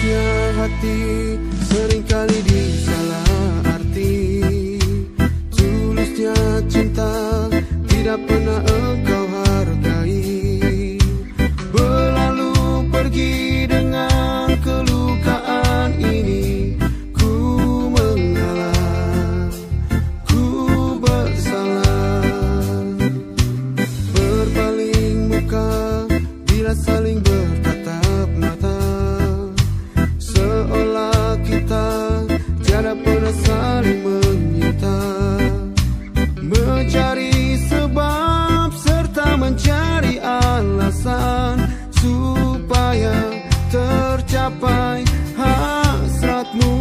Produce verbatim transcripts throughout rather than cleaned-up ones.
Ikhlasnya hati seringkali disalah arti. Tulusnya cinta tidak pernah engkau hargai. Berlalu pergi dengan kelukaan ini. Ku mengalah, ku bersalah. Berpaling muka bila saling bertatap mata, seolah kita tiada pernah saling menyinta. Mencari sebab serta mencari alasan supaya tercapai hasratmu.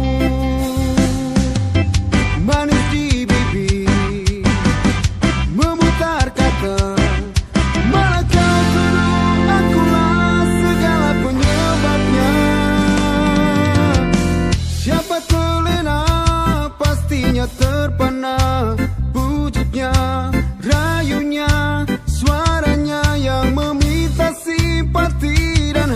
Manis di bibir, memutar kata, malah kau tuduh akulah segala penyebabnya. Siapa terlena pastinya terpana. Bujuknya, rayunya, suaranya yang meminta simpati dan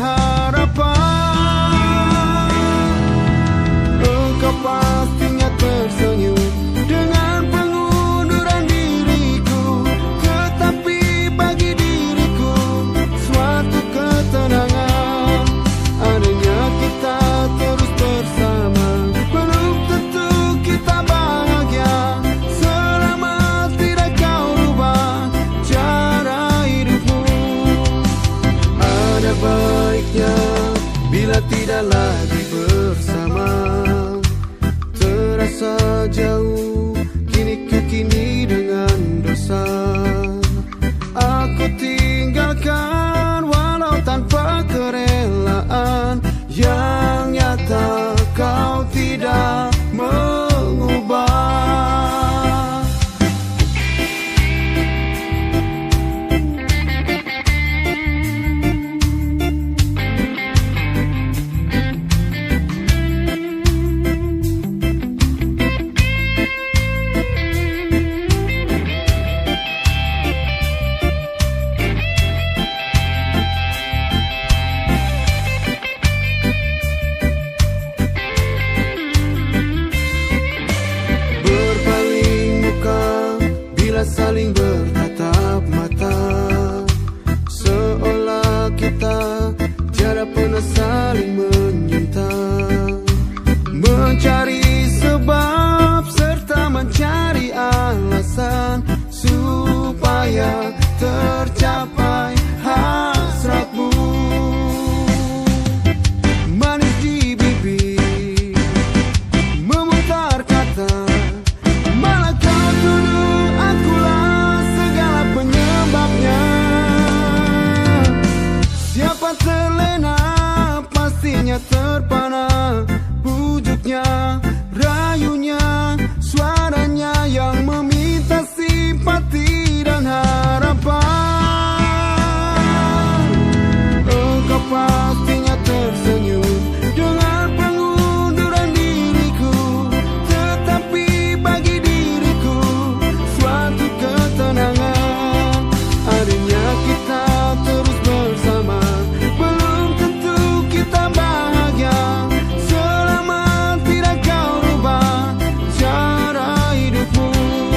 harapan. Engkau pastinya tersenyum dengan pengunduran diriku, tetapi bagi diriku suatu ketenangan adanya kita terus bersama. Belum tentu kita bahagia selama tidak kau rubah cara hidupmu. Ada baiknya bila tidak lagi bersama. Terasa jauh kini kekini dengan dosa. Aku tinggalkan walau tanpa kerelaan. Yang nyata kau tidak mengubah. Saling bertatap mata, seolah kita tiada pernah saling menyinta. Mencari sebab serta mencari alasan supaya tercapai hasratmu. Manis di bibir, memutar kata, malah kau tuduh akulah segala penyebabnya. Siapa terlena pastinya terpana. Bujuknya, rayunya, suaranya yang meminta simpati dan harapan. Engkau pastinya tersenyum dengan pengunduran diriku, tetapi bagi diriku suatu ketenangan adanya kita terus bersama. Belum tentu kita bahagia selama tidak kau rubah cara hidupmu.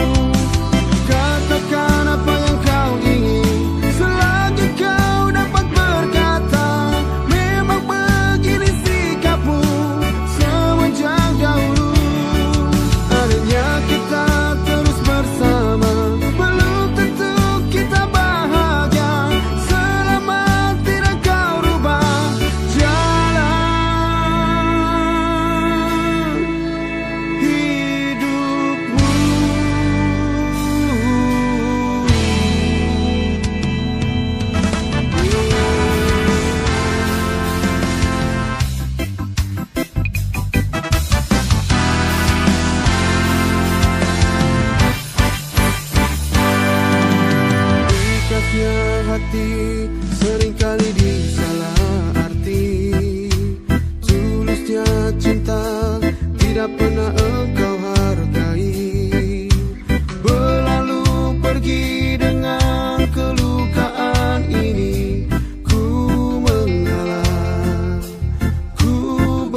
Katakan apa yang kau ingin selagi kau dapat berkata. Memang begini sikapmu semenjak dahulu. Adanya kita terus bersama. Belum tentu kita bahagia selama tidak kau rubah jalan hidupmu. Ikhlasnya hati seringkali disalah arti. Tulusnya cinta tidak pernah engkau hargai. Berlalu pergi dengan kelukaan ini. Ku mengalah, ku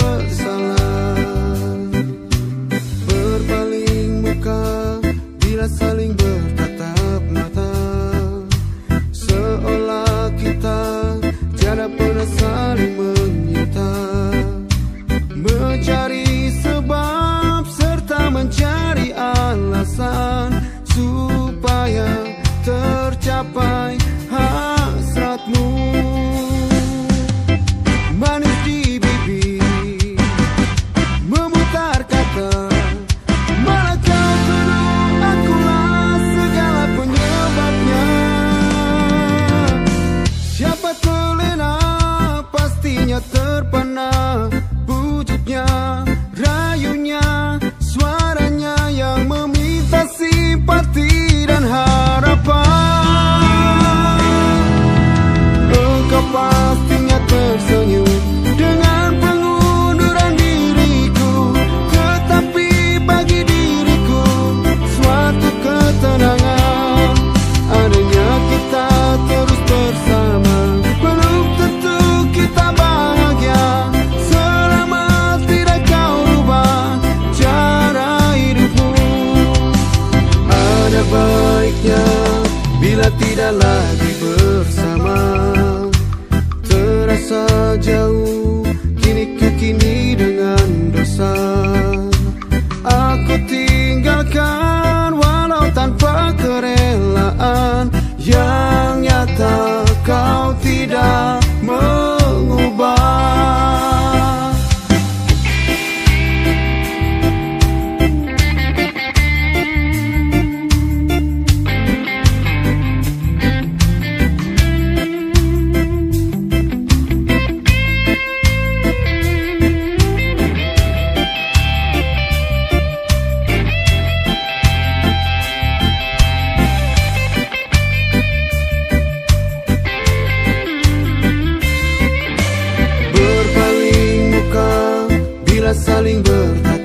saling bertatap.